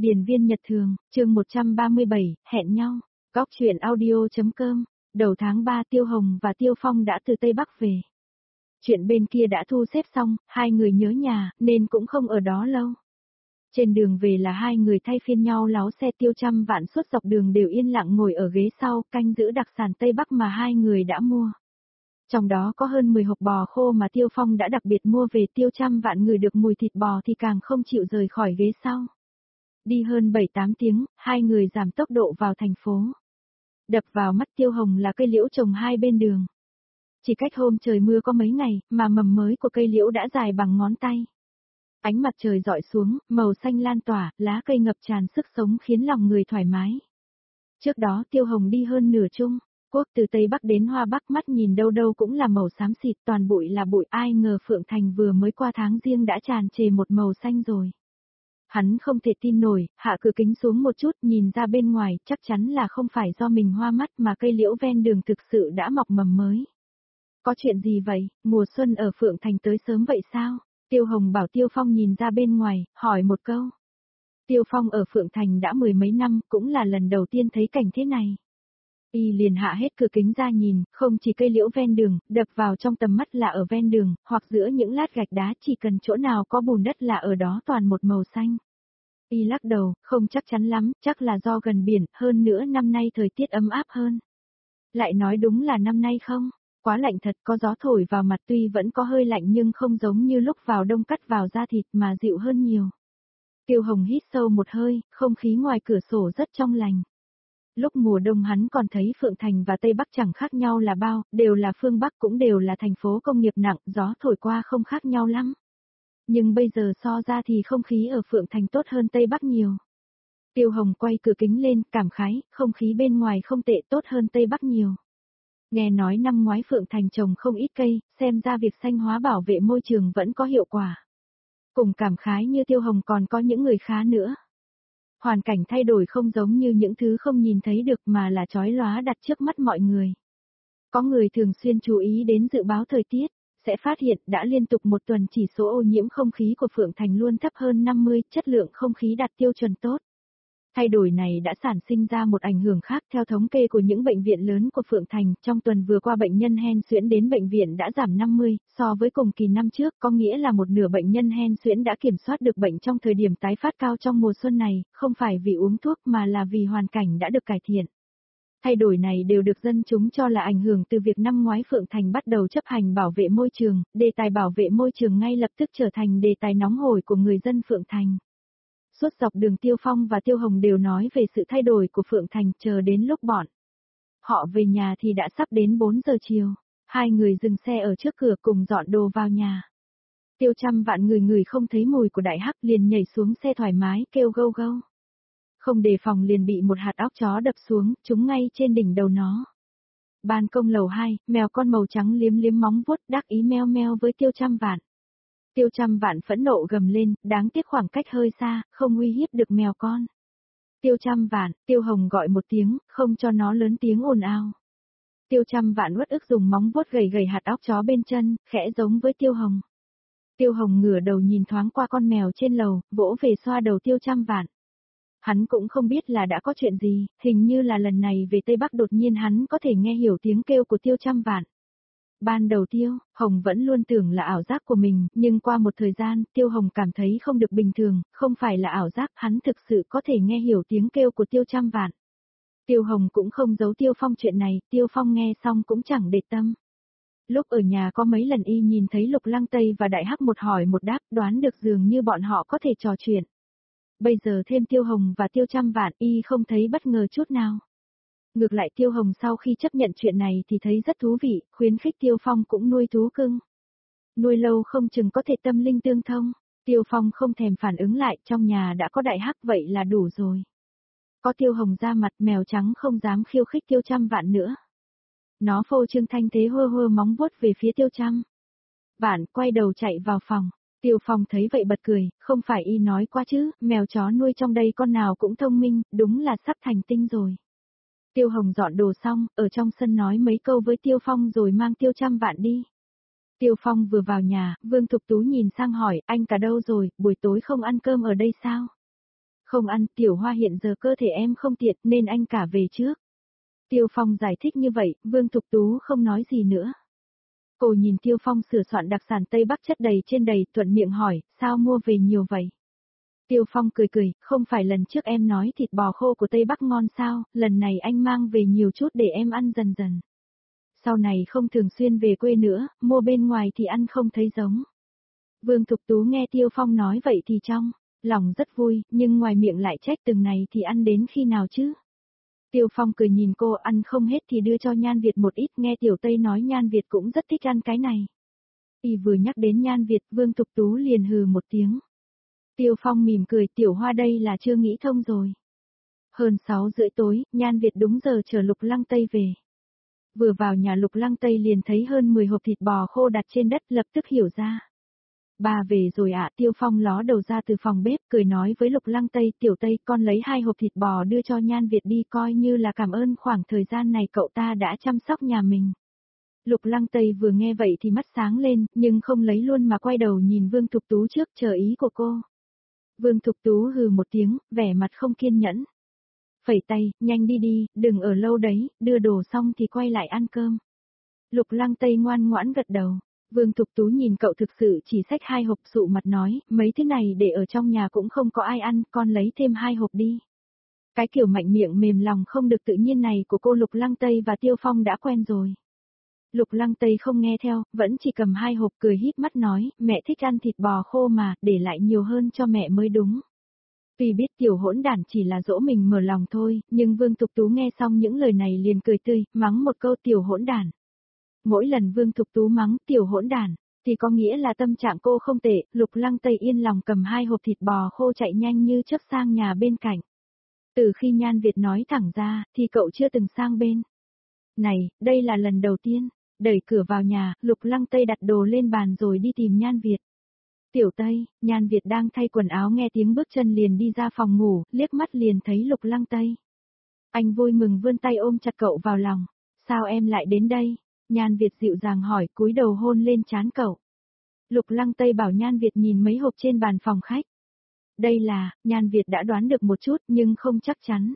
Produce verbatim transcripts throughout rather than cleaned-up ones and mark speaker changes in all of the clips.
Speaker 1: Điền viên Nhật Thường, chương một trăm ba mươi bảy, hẹn nhau. Góc truyện audio.com. Đầu tháng ba Tiêu Hồng và Tiêu Phong đã từ Tây Bắc về. Chuyện bên kia đã thu xếp xong, hai người nhớ nhà, nên cũng không ở đó lâu. Trên đường về là hai người thay phiên nhau láo xe. Tiêu Trăm Vạn suốt dọc đường đều yên lặng ngồi ở ghế sau, canh giữ đặc sản Tây Bắc mà hai người đã mua. Trong đó có hơn mười hộp bò khô mà Tiêu Phong đã đặc biệt mua về. Tiêu Trăm Vạn ngửi được mùi thịt bò thì càng không chịu rời khỏi ghế sau. Đi hơn bảy tám tiếng, hai người giảm tốc độ vào thành phố. Đập vào mắt Tiêu Hồng là cây liễu trồng hai bên đường. Chỉ cách hôm trời mưa có mấy ngày, mà mầm mới của cây liễu đã dài bằng ngón tay. Ánh mặt trời rọi xuống, màu xanh lan tỏa, lá cây ngập tràn sức sống khiến lòng người thoải mái. Trước đó Tiêu Hồng đi hơn nửa Trung Quốc từ Tây Bắc đến Hoa Bắc, mắt nhìn đâu đâu cũng là màu xám xịt, toàn bụi là bụi. Ai ngờ Phượng Thành vừa mới qua tháng Giêng đã tràn trề một màu xanh rồi. Hắn không thể tin nổi, hạ cửa kính xuống một chút, nhìn ra bên ngoài, chắc chắn là không phải do mình hoa mắt mà cây liễu ven đường thực sự đã mọc mầm mới. Có chuyện gì vậy, mùa xuân ở Phượng Thành tới sớm vậy sao? Tiêu Hồng bảo Tiêu Phong nhìn ra bên ngoài, hỏi một câu. Tiêu Phong ở Phượng Thành đã mười mấy năm, cũng là lần đầu tiên thấy cảnh thế này. Y liền hạ hết cửa kính ra nhìn, không chỉ cây liễu ven đường, đập vào trong tầm mắt là ở ven đường, hoặc giữa những lát gạch đá, chỉ cần chỗ nào có bùn đất là ở đó toàn một màu xanh. Y lắc đầu, không chắc chắn lắm, chắc là do gần biển, hơn nữa năm nay thời tiết ấm áp hơn. Lại nói đúng là năm nay không? Quá lạnh thật, có gió thổi vào mặt tuy vẫn có hơi lạnh nhưng không giống như lúc vào đông cắt vào da thịt mà dịu hơn nhiều. Tiêu Hồng hít sâu một hơi, không khí ngoài cửa sổ rất trong lành. Lúc mùa đông hắn còn thấy Phượng Thành và Tây Bắc chẳng khác nhau là bao, đều là phương Bắc cũng đều là thành phố công nghiệp nặng, gió thổi qua không khác nhau lắm. Nhưng bây giờ so ra thì không khí ở Phượng Thành tốt hơn Tây Bắc nhiều. Tiêu Hồng quay cửa kính lên, cảm khái, không khí bên ngoài không tệ, tốt hơn Tây Bắc nhiều. Nghe nói năm ngoái Phượng Thành trồng không ít cây, xem ra việc xanh hóa bảo vệ môi trường vẫn có hiệu quả. Cùng cảm khái như Tiêu Hồng còn có những người khá nữa. Hoàn cảnh thay đổi không giống như những thứ không nhìn thấy được mà là chói lóa đặt trước mắt mọi người. Có người thường xuyên chú ý đến dự báo thời tiết, sẽ phát hiện đã liên tục một tuần chỉ số ô nhiễm không khí của Phượng Thành luôn thấp hơn năm mươi, chất lượng không khí đạt tiêu chuẩn tốt. Thay đổi này đã sản sinh ra một ảnh hưởng khác. Theo thống kê của những bệnh viện lớn của Phượng Thành, trong tuần vừa qua bệnh nhân hen suyễn đến bệnh viện đã giảm năm mươi, so với cùng kỳ năm trước, có nghĩa là một nửa bệnh nhân hen suyễn đã kiểm soát được bệnh trong thời điểm tái phát cao trong mùa xuân này, không phải vì uống thuốc mà là vì hoàn cảnh đã được cải thiện. Thay đổi này đều được dân chúng cho là ảnh hưởng từ việc năm ngoái Phượng Thành bắt đầu chấp hành bảo vệ môi trường, đề tài bảo vệ môi trường ngay lập tức trở thành đề tài nóng hổi của người dân Phượng Thành. Suốt dọc đường Tiêu Phong và Tiêu Hồng đều nói về sự thay đổi của Phượng Thành, chờ đến lúc bọn họ về nhà thì đã sắp đến bốn giờ chiều. Hai người dừng xe ở trước cửa cùng dọn đồ vào nhà. Tiêu Trăm Vạn người người không thấy mùi của đại hắc liền nhảy xuống xe thoải mái kêu gâu gâu. Không đề phòng liền bị một hạt óc chó đập xuống, trúng ngay trên đỉnh đầu nó. Ban công lầu hai, mèo con màu trắng liếm liếm móng vuốt đắc ý meo meo với Tiêu Trăm Vạn. Tiêu Trăm Vạn phẫn nộ gầm lên, đáng tiếc khoảng cách hơi xa, không uy hiếp được mèo con. Tiêu Trăm Vạn, Tiêu Hồng gọi một tiếng, không cho nó lớn tiếng ồn ào. Tiêu Trăm Vạn uất ức dùng móng vuốt gầy gầy hạt óc chó bên chân, khẽ giống với Tiêu Hồng. Tiêu Hồng ngửa đầu nhìn thoáng qua con mèo trên lầu, vỗ về xoa đầu Tiêu Trăm Vạn. Hắn cũng không biết là đã có chuyện gì, hình như là lần này về Tây Bắc đột nhiên hắn có thể nghe hiểu tiếng kêu của Tiêu Trăm Vạn. Ban đầu Tiêu Hồng vẫn luôn tưởng là ảo giác của mình, nhưng qua một thời gian, Tiêu Hồng cảm thấy không được bình thường, không phải là ảo giác, hắn thực sự có thể nghe hiểu tiếng kêu của Tiêu Trăm Vạn. Tiêu Hồng cũng không giấu Tiêu Phong chuyện này, Tiêu Phong nghe xong cũng chẳng để tâm. Lúc ở nhà có mấy lần y nhìn thấy Lục Lăng Tây và Đại Hắc một hỏi một đáp, đoán được dường như bọn họ có thể trò chuyện. Bây giờ thêm Tiêu Hồng và Tiêu Trăm Vạn, y không thấy bất ngờ chút nào. Ngược lại Tiêu Hồng sau khi chấp nhận chuyện này thì thấy rất thú vị, khuyến khích Tiêu Phong cũng nuôi thú cưng. Nuôi lâu không chừng có thể tâm linh tương thông. Tiêu Phong không thèm phản ứng lại, trong nhà đã có Đại Hắc vậy là đủ rồi. Có Tiêu Hồng ra mặt, mèo trắng không dám khiêu khích Tiêu Trăm Vạn nữa. Nó phô trương thanh thế hơ hơ móng vuốt về phía Tiêu Trăm Vạn, quay đầu chạy vào phòng. Tiêu Phong thấy vậy bật cười, không phải y nói quá chứ, mèo chó nuôi trong đây con nào cũng thông minh, đúng là sắp thành tinh rồi. Tiêu Hồng dọn đồ xong, ở trong sân nói mấy câu với Tiêu Phong rồi mang Tiêu Trăm Vạn đi. Tiêu Phong vừa vào nhà, Vương Thục Tú nhìn sang hỏi, anh cả đâu rồi, buổi tối không ăn cơm ở đây sao? Không ăn, Tiểu Hoa hiện giờ cơ thể em không tiện nên anh cả về trước. Tiêu Phong giải thích như vậy, Vương Thục Tú không nói gì nữa. Cô nhìn Tiêu Phong sửa soạn đặc sản Tây Bắc chất đầy trên đầy, thuận miệng hỏi, sao mua về nhiều vậy? Tiêu Phong cười cười, không phải lần trước em nói thịt bò khô của Tây Bắc ngon sao, lần này anh mang về nhiều chút để em ăn dần dần. Sau này không thường xuyên về quê nữa, mua bên ngoài thì ăn không thấy giống. Vương Thục Tú nghe Tiêu Phong nói vậy thì trong lòng rất vui, nhưng ngoài miệng lại trách từng này thì ăn đến khi nào chứ? Tiêu Phong cười nhìn cô, ăn không hết thì đưa cho Nhan Việt một ít, nghe Tiểu Tây nói Nhan Việt cũng rất thích ăn cái này. Y vừa nhắc đến Nhan Việt, Vương Thục Tú liền hừ một tiếng. Tiêu Phong mỉm cười, Tiểu Hoa đây là chưa nghĩ thông rồi. Hơn sáu rưỡi tối, Nhan Việt đúng giờ chở Lục Lăng Tây về. Vừa vào nhà Lục Lăng Tây liền thấy hơn mười hộp thịt bò khô đặt trên đất, lập tức hiểu ra. Bà về rồi ạ, à, Tiêu Phong ló đầu ra từ phòng bếp, cười nói với Lục Lăng Tây, Tiểu Tây, con lấy hai hộp thịt bò đưa cho Nhan Việt đi, coi như là cảm ơn khoảng thời gian này cậu ta đã chăm sóc nhà mình. Lục Lăng Tây vừa nghe vậy thì mắt sáng lên, nhưng không lấy luôn mà quay đầu nhìn Vương Thục Tú trước, chờ ý của cô. Vương Thục Tú hừ một tiếng, vẻ mặt không kiên nhẫn. Phẩy tay, nhanh đi đi, đừng ở lâu đấy, đưa đồ xong thì quay lại ăn cơm. Lục Lăng Tây ngoan ngoãn gật đầu. Vương Thục Tú nhìn cậu thực sự chỉ xách hai hộp, sụ mặt nói, mấy thứ này để ở trong nhà cũng không có ai ăn, con lấy thêm hai hộp đi. Cái kiểu mạnh miệng mềm lòng không được tự nhiên này của cô Lục Lăng Tây và Tiêu Phong đã quen rồi. Lục Lăng Tây không nghe theo, vẫn chỉ cầm hai hộp, cười híp mắt nói, mẹ thích ăn thịt bò khô mà, để lại nhiều hơn cho mẹ mới đúng. Tuy biết tiểu hỗn đản chỉ là dỗ mình mở lòng thôi, nhưng Vương Thục Tú nghe xong những lời này liền cười tươi, mắng một câu tiểu hỗn đản. Mỗi lần Vương Thục Tú mắng tiểu hỗn đản, thì có nghĩa là tâm trạng cô không tệ, Lục Lăng Tây yên lòng cầm hai hộp thịt bò khô chạy nhanh như chớp sang nhà bên cạnh. Từ khi Nhan Việt nói thẳng ra, thì cậu chưa từng sang bên. Này, đây là lần đầu tiên, đẩy cửa vào nhà, Lục Lăng Tây đặt đồ lên bàn rồi đi tìm Nhan Việt. Tiểu Tây, Nhan Việt đang thay quần áo nghe tiếng bước chân liền đi ra phòng ngủ, liếc mắt liền thấy Lục Lăng Tây. Anh vui mừng vươn tay ôm chặt cậu vào lòng. Sao em lại đến đây? Nhan Việt dịu dàng hỏi, cúi đầu hôn lên trán cậu. Lục Lăng Tây bảo Nhan Việt nhìn mấy hộp trên bàn phòng khách. Đây là, Nhan Việt đã đoán được một chút nhưng không chắc chắn.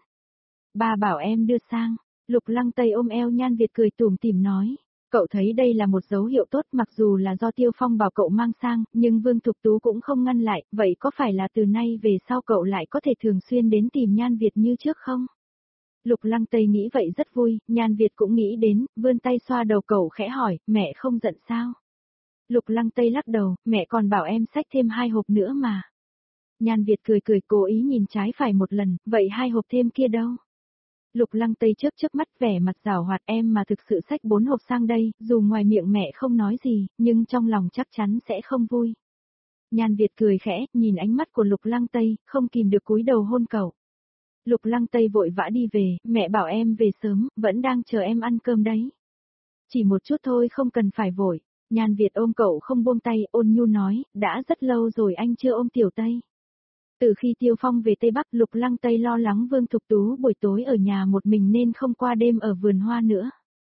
Speaker 1: Ba bảo em đưa sang. Lục Lăng Tây ôm eo Nhan Việt cười tủm tỉm nói. Cậu thấy đây là một dấu hiệu tốt, mặc dù là do Tiêu Phong bảo cậu mang sang, nhưng Vương Thục Tú cũng không ngăn lại, vậy có phải là từ nay về sau cậu lại có thể thường xuyên đến tìm Nhan Việt như trước không? Lục Lăng Tây nghĩ vậy rất vui, Nhan Việt cũng nghĩ đến, vươn tay xoa đầu cậu khẽ hỏi, mẹ không giận sao? Lục Lăng Tây lắc đầu, mẹ còn bảo em xách thêm hai hộp nữa mà. Nhan Việt cười cười cố ý nhìn trái phải một lần, vậy hai hộp thêm kia đâu? Lục Lăng Tây chớp chớp mắt vẻ mặt giảo hoạt, em mà thực sự xách bốn hộp sang đây, dù ngoài miệng mẹ không nói gì, nhưng trong lòng chắc chắn sẽ không vui. Nhan Việt cười khẽ, nhìn ánh mắt của Lục Lăng Tây, không kìm được cúi đầu hôn cậu. Lục Lăng Tây vội vã đi về, mẹ bảo em về sớm, vẫn đang chờ em ăn cơm đấy. Chỉ một chút thôi không cần phải vội. Nhan Việt ôm cậu không buông tay, ôn nhu nói, đã rất lâu rồi anh chưa ôm Tiểu Tây. Từ khi Tiêu Phong về Tây Bắc, Lục Lăng Tây lo lắng Vương Thục Tú buổi tối ở nhà một mình nên không qua đêm ở vườn hoa nữa.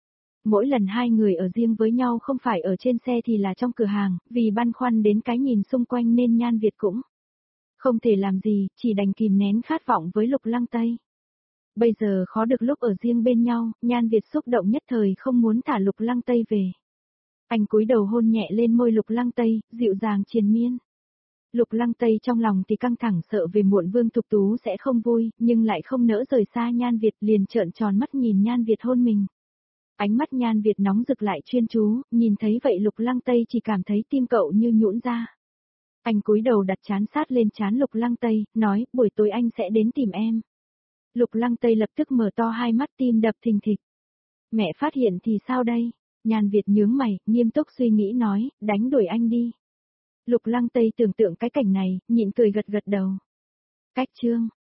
Speaker 1: Mỗi lần hai người ở riêng với nhau không phải ở trên xe thì là trong cửa hàng, vì băn khoăn đến cái nhìn xung quanh nên Nhan Việt cũng không thể làm gì, chỉ đành kìm nén khát vọng với Lục Lăng Tây. Bây giờ khó được lúc ở riêng bên nhau, Nhan Việt xúc động nhất thời không muốn thả Lục Lăng Tây về. Anh cúi đầu hôn nhẹ lên môi Lục Lăng Tây, dịu dàng triền miên. Lục Lăng Tây trong lòng thì căng thẳng sợ về muộn Vương Thục Tú sẽ không vui, nhưng lại không nỡ rời xa Nhan Việt, liền trợn tròn mắt nhìn Nhan Việt hôn mình. Ánh mắt Nhan Việt nóng rực lại chuyên chú, nhìn thấy vậy Lục Lăng Tây chỉ cảm thấy tim cậu như nhũn ra. Anh cúi đầu đặt trán sát lên trán Lục Lăng Tây, nói, buổi tối anh sẽ đến tìm em. Lục Lăng Tây lập tức mở to hai mắt, tim đập thình thịch. Mẹ phát hiện thì sao đây? Nhan Việt nhướng mày, nghiêm túc suy nghĩ nói, đánh đuổi anh đi. Lục Lăng Tây tưởng tượng cái cảnh này, nhịn cười gật gật đầu. Cách chương